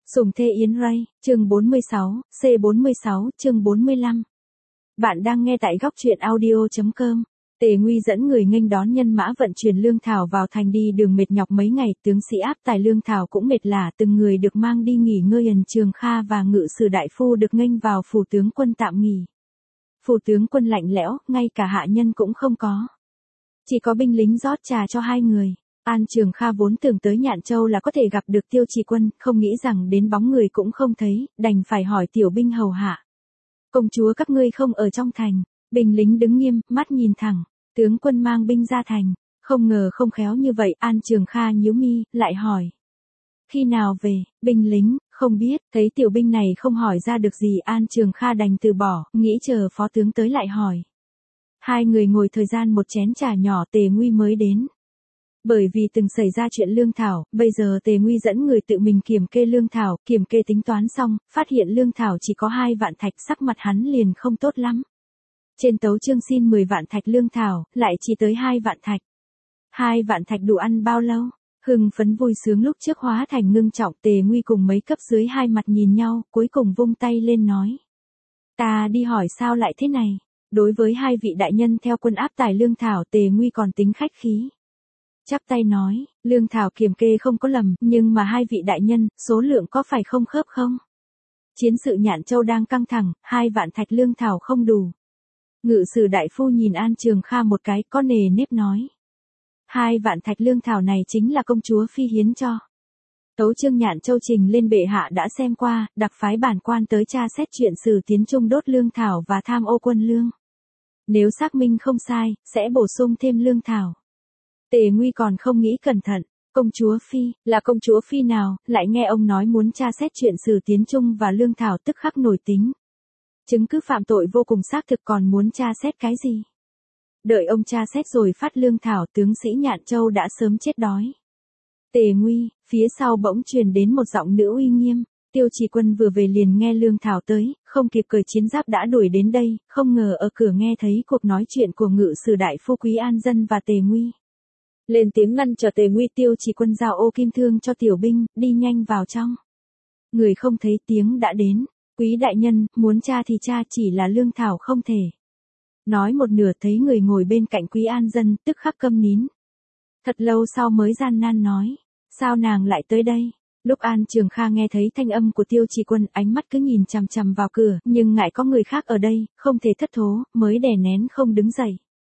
Sùng Thê Yến Ray, chương 46, C46, chương 45. Bạn đang nghe tại góc truyện audio.com. Tề Nguy dẫn người nghênh đón nhân mã vận chuyển lương thảo vào thành đi đường mệt nhọc mấy ngày, tướng sĩ áp tải lương thảo cũng mệt lả, từng người được mang đi nghỉ ngơi. Ân Trường Kha và ngự sử đại phu được nghênh vào phủ tướng quân tạm nghỉ. Phủ tướng quân lạnh lẽo, ngay cả hạ nhân cũng không có. Chỉ có binh lính rót trà cho hai người. An Trường Kha vốn tưởng tới Nhạn Châu là có thể gặp được Tiêu Trì Quân, không nghĩ rằng đến bóng người cũng không thấy, đành phải hỏi tiểu binh hầu hạ. Công chúa các ngươi không ở trong thành. Binh lính đứng nghiêm, mắt nhìn thẳng. Tướng quân mang binh ra thành. Không ngờ không khéo như vậy. An Trường Kha nhíu mi, lại hỏi. Khi nào về? Binh lính, không biết. Thấy tiểu binh này không hỏi ra được gì, An Trường Kha đành từ bỏ, nghĩ chờ phó tướng tới lại hỏi. Hai người ngồi thời gian một chén trà nhỏ, Tề Nguy mới đến. Bởi vì từng xảy ra chuyện lương thảo, bây giờ Tề Nguy dẫn người tự mình kiểm kê lương thảo, kiểm kê tính toán xong, phát hiện lương thảo chỉ có 2 vạn thạch, sắc mặt hắn liền không tốt lắm. Trên tấu chương xin 10 vạn thạch lương thảo, lại chỉ tới 2 vạn thạch. 2 vạn thạch đủ ăn bao lâu? Hưng phấn vui sướng lúc trước hóa thành ngưng trọng. Tề Nguy cùng mấy cấp dưới hai mặt nhìn nhau, cuối cùng vung tay lên nói. Ta đi hỏi sao lại thế này? Đối với hai vị đại nhân theo quân áp tải lương thảo, Tề Nguy còn tính khách khí. Chắp tay nói, lương thảo kiểm kê không có lầm, nhưng mà hai vị đại nhân, số lượng có phải không khớp không? Chiến sự Nhạn Châu đang căng thẳng, 2 vạn thạch lương thảo không đủ. Ngự sử đại phu nhìn An Trường Kha một cái, có nề nếp nói. 2 vạn thạch lương thảo này chính là công chúa phi hiến cho. Tấu chương Nhạn Châu trình lên bệ hạ đã xem qua, đặc phái bản quan tới tra xét chuyện Sử Tiến Trung đốt lương thảo và tham ô quân lương. Nếu xác minh không sai, sẽ bổ sung thêm lương thảo. Tề Nguy còn không nghĩ cẩn thận, công chúa phi, là công chúa phi nào, lại nghe ông nói muốn tra xét chuyện Sử Tiến Trung và lương thảo tức khắc nổi tính. Chứng cứ phạm tội vô cùng xác thực, còn muốn tra xét cái gì? Đợi ông tra xét rồi phát lương thảo, tướng sĩ Nhạn Châu đã sớm chết đói. Tề Nguy, phía sau bỗng truyền đến một giọng nữ uy nghiêm. Tiêu Trì Quân vừa về liền nghe lương thảo tới, không kịp cởi chiến giáp đã đuổi đến đây, không ngờ ở cửa nghe thấy cuộc nói chuyện của ngự sử đại phu Quý An Dân và Tề Nguy. Lên tiếng ngăn trở Tề Nguy. Tiêu Trì Quân giao ô kim thương cho tiểu binh, đi nhanh vào trong. Người không thấy tiếng đã đến. Quý đại nhân, muốn tra thì tra, chỉ là lương thảo không thể. Nói một nửa thấy người ngồi bên cạnh Quý An Dân, tức khắc câm nín. Thật lâu sau mới gian nan nói. Sao nàng lại tới đây? Lúc An Trường Kha nghe thấy thanh âm của Tiêu Trì Quân, ánh mắt cứ nhìn chằm chằm vào cửa, nhưng ngại có người khác ở đây, không thể thất thố, mới đè nén không đứng dậy.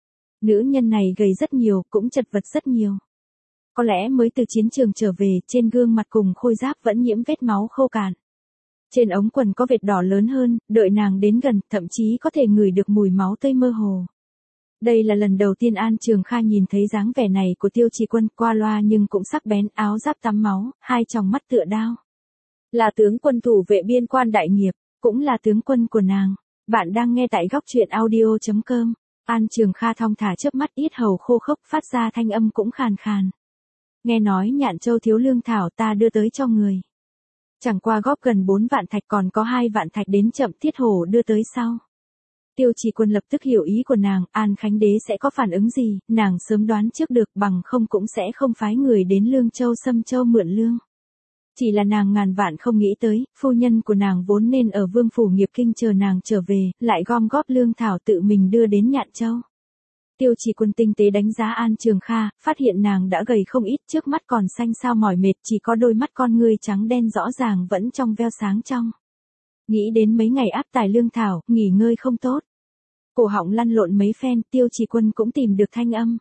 Nữ nhân này gầy rất nhiều, cũng chật vật rất nhiều. Có lẽ mới từ chiến trường trở về, trên gương mặt cùng khôi giáp vẫn nhiễm vết máu khô cạn. Trên ống quần có vệt đỏ lớn hơn, đợi nàng đến gần, thậm chí có thể ngửi được mùi máu tươi mơ hồ. Đây là lần đầu tiên An Trường Kha nhìn thấy dáng vẻ này của Tiêu Trì Quân, qua loa nhưng cũng sắc bén, áo giáp tắm máu, hai tròng mắt tựa đao. Là tướng quân thủ vệ biên quan đại nghiệp, cũng là tướng quân của nàng. Bạn đang nghe tại góc truyện audio.com. An Trường Kha thong thả chớp mắt, yết hầu khô khốc, phát ra thanh âm cũng khàn khàn. Nghe nói Nhạn Châu thiếu lương thảo, ta đưa tới cho người. Chẳng qua góp gần 4 vạn thạch, còn có 2 vạn thạch đến chậm, Thiết Hổ đưa tới sau. Tiêu Trì Quân lập tức hiểu ý của nàng, An Khánh Đế sẽ có phản ứng gì, nàng sớm đoán trước được, bằng không cũng sẽ không phái người đến Lương Châu Sâm Châu mượn lương. Chỉ là nàng ngàn vạn không nghĩ tới, phu nhân của nàng vốn nên ở Vương phủ Nghiệp Kinh chờ nàng trở về, lại gom góp lương thảo tự mình đưa đến Nhạn Châu. Tiêu Trì Quân tinh tế đánh giá An Trường Kha, phát hiện nàng đã gầy không ít, trước mắt còn xanh xao mỏi mệt, chỉ có đôi mắt con ngươi trắng đen rõ ràng vẫn trong veo sáng trong. Nghĩ đến mấy ngày áp tải lương thảo, nghỉ ngơi không tốt. Cổ họng lăn lộn mấy phen, Tiêu Trì Quân cũng tìm được thanh âm.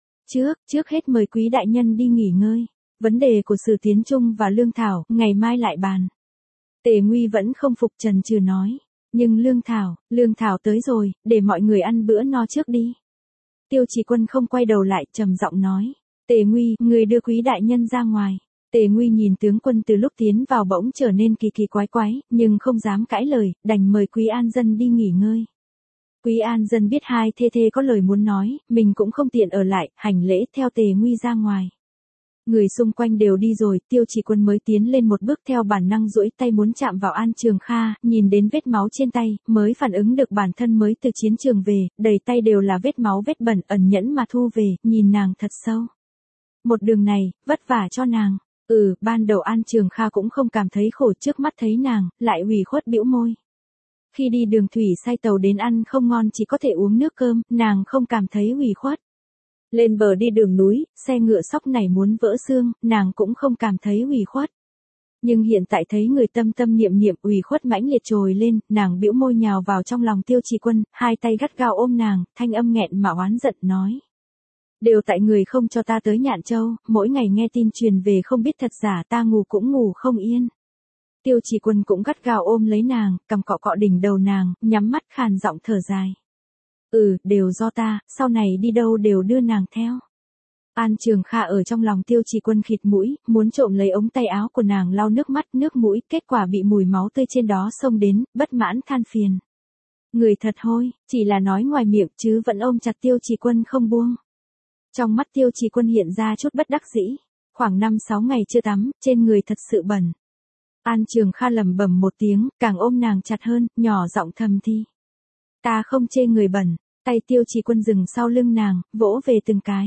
Trước hết mời quý đại nhân đi nghỉ ngơi. Vấn đề của Sử Tiến Trung và lương thảo, ngày mai lại bàn. Tề Nguy vẫn không phục, chần chừ nói. Nhưng lương thảo tới rồi, để mọi người ăn bữa no trước đi. Tiêu Trì Quân không quay đầu lại, trầm giọng nói. Tề Nguy, người đưa quý đại nhân ra ngoài. Tề Nguy nhìn tướng quân từ lúc tiến vào bỗng trở nên kỳ kỳ quái quái, nhưng không dám cãi lời, đành mời Quý An Dân đi nghỉ ngơi. Quý An Dân biết hai thê thê có lời muốn nói, mình cũng không tiện ở lại, hành lễ theo Tề Nguy ra ngoài. Người xung quanh đều đi rồi, Tiêu Trì Quân mới tiến lên một bước, theo bản năng duỗi tay muốn chạm vào An Trường Kha, nhìn đến vết máu trên tay, mới phản ứng được bản thân mới từ chiến trường về, đầy tay đều là vết máu vết bẩn, ẩn nhẫn mà thu về, nhìn nàng thật sâu. Một đường này, vất vả cho nàng. Ban đầu An Trường Kha cũng không cảm thấy khổ, trước mắt thấy nàng, lại ủy khuất bĩu môi. Khi đi đường thủy say tàu đến ăn không ngon chỉ có thể uống nước cơm, nàng không cảm thấy ủy khuất. Lên bờ đi đường núi, xe ngựa sóc này muốn vỡ xương, nàng cũng không cảm thấy ủy khuất. Nhưng hiện tại thấy người tâm tâm niệm niệm ủy khuất mãnh liệt trồi lên, nàng bĩu môi nhào vào trong lòng Tiêu Trì Quân, hai tay gắt gao ôm nàng, thanh âm nghẹn mà oán giận nói. Đều tại người không cho ta tới Nhạn Châu, mỗi ngày nghe tin truyền về không biết thật giả, ta ngủ cũng ngủ không yên. Tiêu Trì Quân cũng gắt gao ôm lấy nàng, cầm cọ cọ đỉnh đầu nàng, nhắm mắt khàn giọng thở dài. Đều do ta, sau này đi đâu đều đưa nàng theo. An Trường Kha ở trong lòng Tiêu Trì Quân khịt mũi, muốn trộm lấy ống tay áo của nàng lau nước mắt nước mũi, kết quả bị mùi máu tươi trên đó xông đến, bất mãn than phiền. Người thật hôi, chỉ là nói ngoài miệng chứ vẫn ôm chặt Tiêu Trì Quân không buông. Trong mắt Tiêu Trì Quân hiện ra chút bất đắc dĩ, khoảng 5-6 ngày chưa tắm, trên người thật sự bẩn. An Trường Kha lẩm bẩm một tiếng, càng ôm nàng chặt hơn, nhỏ giọng thầm thi. Ta không chê người bẩn, tay Tiêu Trì Quân dừng sau lưng nàng, vỗ về từng cái.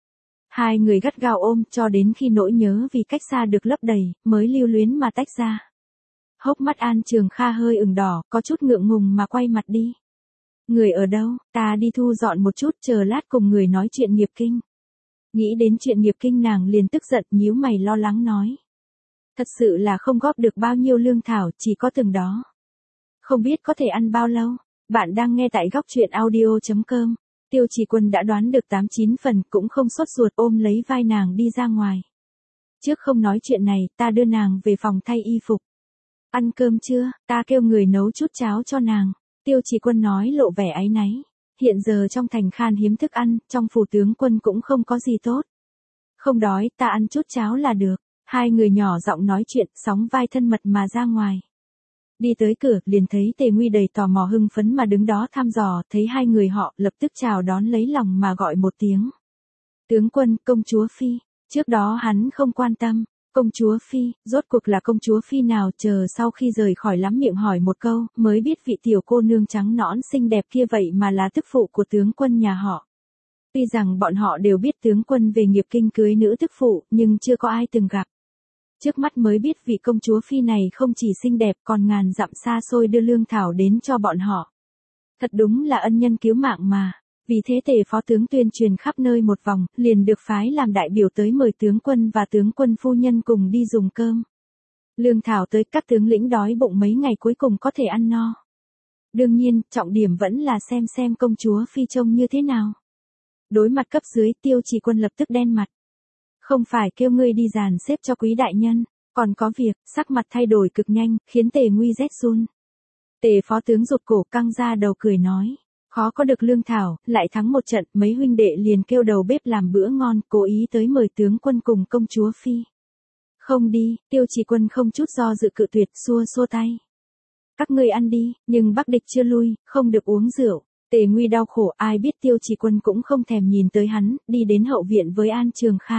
Hai người gắt gao ôm cho đến khi nỗi nhớ vì cách xa được lấp đầy, mới lưu luyến mà tách ra. Hốc mắt An Trường Kha hơi ửng đỏ, có chút ngượng ngùng mà quay mặt đi. Người ở đâu, ta đi thu dọn một chút chờ lát cùng người nói chuyện nghiệp kinh. Nghĩ đến chuyện nghiệp kinh nàng liền tức giận nhíu mày lo lắng nói. Thật sự là không góp được bao nhiêu lương thảo, chỉ có từng đó. Không biết có thể ăn bao lâu, bạn đang nghe tại góc truyện audio.com. Tiêu Trì Quân đã đoán được 8-9 phần, cũng không sốt ruột ôm lấy vai nàng đi ra ngoài. Trước không nói chuyện này, ta đưa nàng về phòng thay y phục. Ăn cơm chưa, ta kêu người nấu chút cháo cho nàng. Tiêu Trì Quân nói lộ vẻ áy náy. Hiện giờ trong thành khan hiếm thức ăn, trong phủ tướng quân cũng không có gì tốt. Không đói, ta ăn chút cháo là được. Hai người nhỏ giọng nói chuyện, sóng vai thân mật mà ra ngoài. Đi tới cửa, liền thấy Tề Nguy đầy tò mò hưng phấn mà đứng đó thăm dò, thấy hai người họ, lập tức chào đón lấy lòng mà gọi một tiếng. Tướng quân, công chúa Phi. Trước đó hắn không quan tâm. Công chúa Phi, rốt cuộc là công chúa Phi nào, chờ sau khi rời khỏi lắm miệng hỏi một câu, mới biết vị tiểu cô nương trắng nõn xinh đẹp kia vậy mà là tức phụ của tướng quân nhà họ. Tuy rằng bọn họ đều biết tướng quân về nghiệp kinh cưới nữ tức phụ, nhưng chưa có ai từng gặp. Trước mắt mới biết vị công chúa Phi này không chỉ xinh đẹp còn ngàn dặm xa xôi đưa lương thảo đến cho bọn họ. Thật đúng là ân nhân cứu mạng mà. Vì thế Tề phó tướng tuyên truyền khắp nơi một vòng, liền được phái làm đại biểu tới mời tướng quân và tướng quân phu nhân cùng đi dùng cơm. Lương thảo tới, các tướng lĩnh đói bụng mấy ngày cuối cùng có thể ăn no. Đương nhiên, trọng điểm vẫn là xem công chúa Phi trông như thế nào. Đối mặt cấp dưới, Tiêu Trì Quân lập tức đen mặt. Không phải kêu ngươi đi dàn xếp cho quý đại nhân, còn có việc, sắc mặt thay đổi cực nhanh, khiến Tề Nguy rét run. Tề phó tướng rụt cổ căng ra đầu cười nói. Khó có được lương thảo, lại thắng một trận, mấy huynh đệ liền kêu đầu bếp làm bữa ngon, cố ý tới mời tướng quân cùng công chúa Phi. Không đi, Tiêu Trì Quân không chút do dự cự tuyệt, xua tay. Các ngươi ăn đi, nhưng Bắc địch chưa lui, không được uống rượu. Tề Nguy đau khổ, ai biết Tiêu Trì Quân cũng không thèm nhìn tới hắn, đi đến hậu viện với An Trường Kha.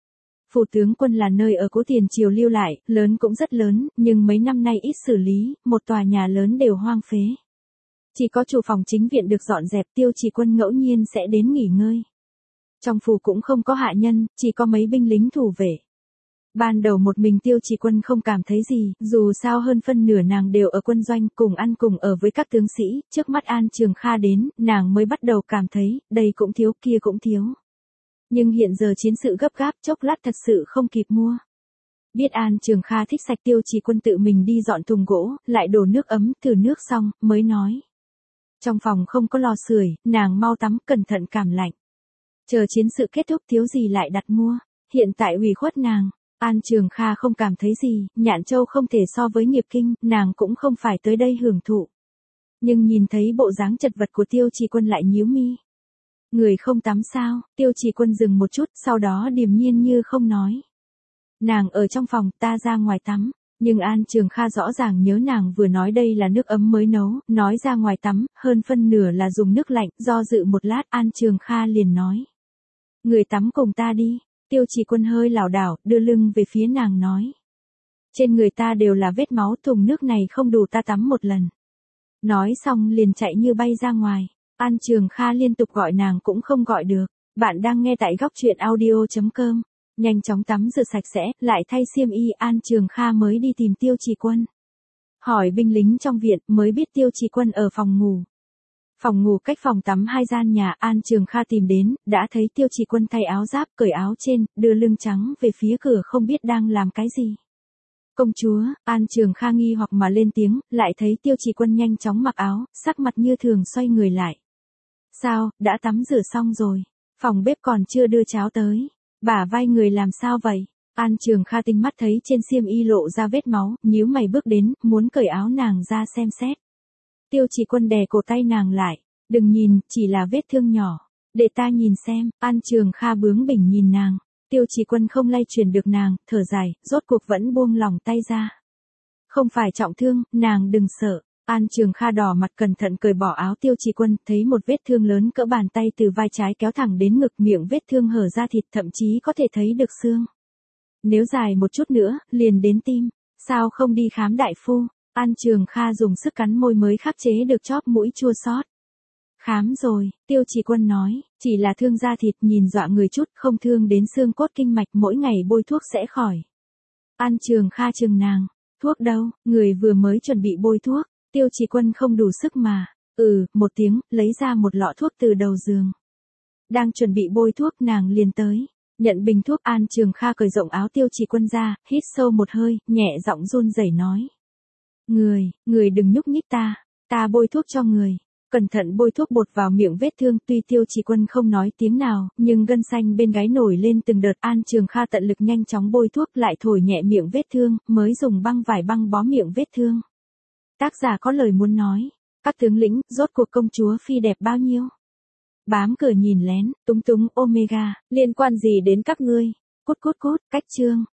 Phủ tướng quân là nơi ở cố tiền triều lưu lại, lớn cũng rất lớn, nhưng mấy năm nay ít xử lý, một tòa nhà lớn đều hoang phế. Chỉ có chủ phòng chính viện được dọn dẹp, Tiêu Trì Quân ngẫu nhiên sẽ đến nghỉ ngơi. Trong phủ cũng không có hạ nhân, chỉ có mấy binh lính thủ vệ. Ban đầu một mình Tiêu Trì Quân không cảm thấy gì, dù sao hơn phân nửa nàng đều ở quân doanh, cùng ăn cùng ở với các tướng sĩ, trước mắt An Trường Kha đến, nàng mới bắt đầu cảm thấy, đây cũng thiếu kia cũng thiếu. Nhưng hiện giờ chiến sự gấp gáp, chốc lát thật sự không kịp mua. Biết An Trường Kha thích sạch, Tiêu Trì Quân tự mình đi dọn thùng gỗ, lại đổ nước ấm, thử nước xong, mới nói. Trong phòng không có lò sưởi, nàng mau tắm, cẩn thận cảm lạnh. Chờ chiến sự kết thúc thiếu gì lại đặt mua, hiện tại ủy khuất nàng. An Trường Kha không cảm thấy gì, Nhạn Châu không thể so với nghiệp kinh, nàng cũng không phải tới đây hưởng thụ. Nhưng nhìn thấy bộ dáng chật vật của Tiêu Trì Quân lại nhíu mi. Người không tắm sao, Tiêu Trì Quân dừng một chút, sau đó điềm nhiên như không nói. Nàng ở trong phòng, ta ra ngoài tắm. Nhưng An Trường Kha rõ ràng nhớ nàng vừa nói đây là nước ấm mới nấu, nói ra ngoài tắm, hơn phân nửa là dùng nước lạnh, do dự một lát An Trường Kha liền nói. Người tắm cùng ta đi. Tiêu Trì Quân hơi lảo đảo, đưa lưng về phía nàng nói. Trên người ta đều là vết máu, thùng nước này không đủ ta tắm một lần. Nói xong liền chạy như bay ra ngoài. An Trường Kha liên tục gọi nàng cũng không gọi được. Bạn đang nghe tại góc truyện audio.com. Nhanh chóng tắm rửa sạch sẽ, lại thay xiêm y, An Trường Kha mới đi tìm Tiêu Trì Quân. Hỏi binh lính trong viện, mới biết Tiêu Trì Quân ở phòng ngủ. Phòng ngủ cách phòng tắm 2 gian nhà, An Trường Kha tìm đến, đã thấy Tiêu Trì Quân thay áo giáp, cởi áo trên, đưa lưng trắng về phía cửa không biết đang làm cái gì. Công chúa, An Trường Kha nghi hoặc mà lên tiếng, lại thấy Tiêu Trì Quân nhanh chóng mặc áo, sắc mặt như thường xoay người lại. Sao, đã tắm rửa xong rồi, phòng bếp còn chưa đưa cháo tới, bả vai người làm sao vậy? An Trường Kha tinh mắt thấy trên xiêm y lộ ra vết máu, nhíu mày bước đến, muốn cởi áo nàng ra xem xét. Tiêu Trì Quân đè cổ tay nàng lại, đừng nhìn, chỉ là vết thương nhỏ, để ta nhìn xem. An Trường Kha bướng bỉnh nhìn nàng, Tiêu Trì Quân không lay chuyển được nàng, thở dài, rốt cuộc vẫn buông lỏng tay ra. Không phải trọng thương, nàng đừng sợ. An Trường Kha đỏ mặt cẩn thận cởi bỏ áo Tiêu Trì Quân, thấy một vết thương lớn cỡ bàn tay từ vai trái kéo thẳng đến ngực, miệng vết thương hở ra thịt, thậm chí có thể thấy được xương. Nếu dài một chút nữa, liền đến tim, sao không đi khám đại phu? An Trường Kha dùng sức cắn môi mới khắc chế được chóp mũi chua xót. Khám rồi, Tiêu Trì Quân nói, chỉ là thương da thịt, nhìn dọa người chút, không thương đến xương cốt kinh mạch, mỗi ngày bôi thuốc sẽ khỏi. An Trường Kha chừng nàng, thuốc đâu, người vừa mới chuẩn bị bôi thuốc. Tiêu Trì Quân không đủ sức mà, một tiếng, lấy ra một lọ thuốc từ đầu giường. Đang chuẩn bị bôi thuốc nàng liền tới, nhận bình thuốc. An Trường Kha cởi rộng áo Tiêu Trì Quân ra, hít sâu một hơi, nhẹ giọng run rẩy nói. Người đừng nhúc nhích ta bôi thuốc cho người. Cẩn thận bôi thuốc bột vào miệng vết thương, tuy Tiêu Trì Quân không nói tiếng nào, nhưng gân xanh bên gáy nổi lên từng đợt. An Trường Kha tận lực nhanh chóng bôi thuốc, lại thổi nhẹ miệng vết thương, mới dùng băng vải băng bó miệng vết thương. Tác giả có lời muốn nói, các tướng lĩnh, rốt cuộc công chúa phi đẹp bao nhiêu? Bám cửa nhìn lén, túng túng, Omega, liên quan gì đến các ngươi? Cút, cách chương.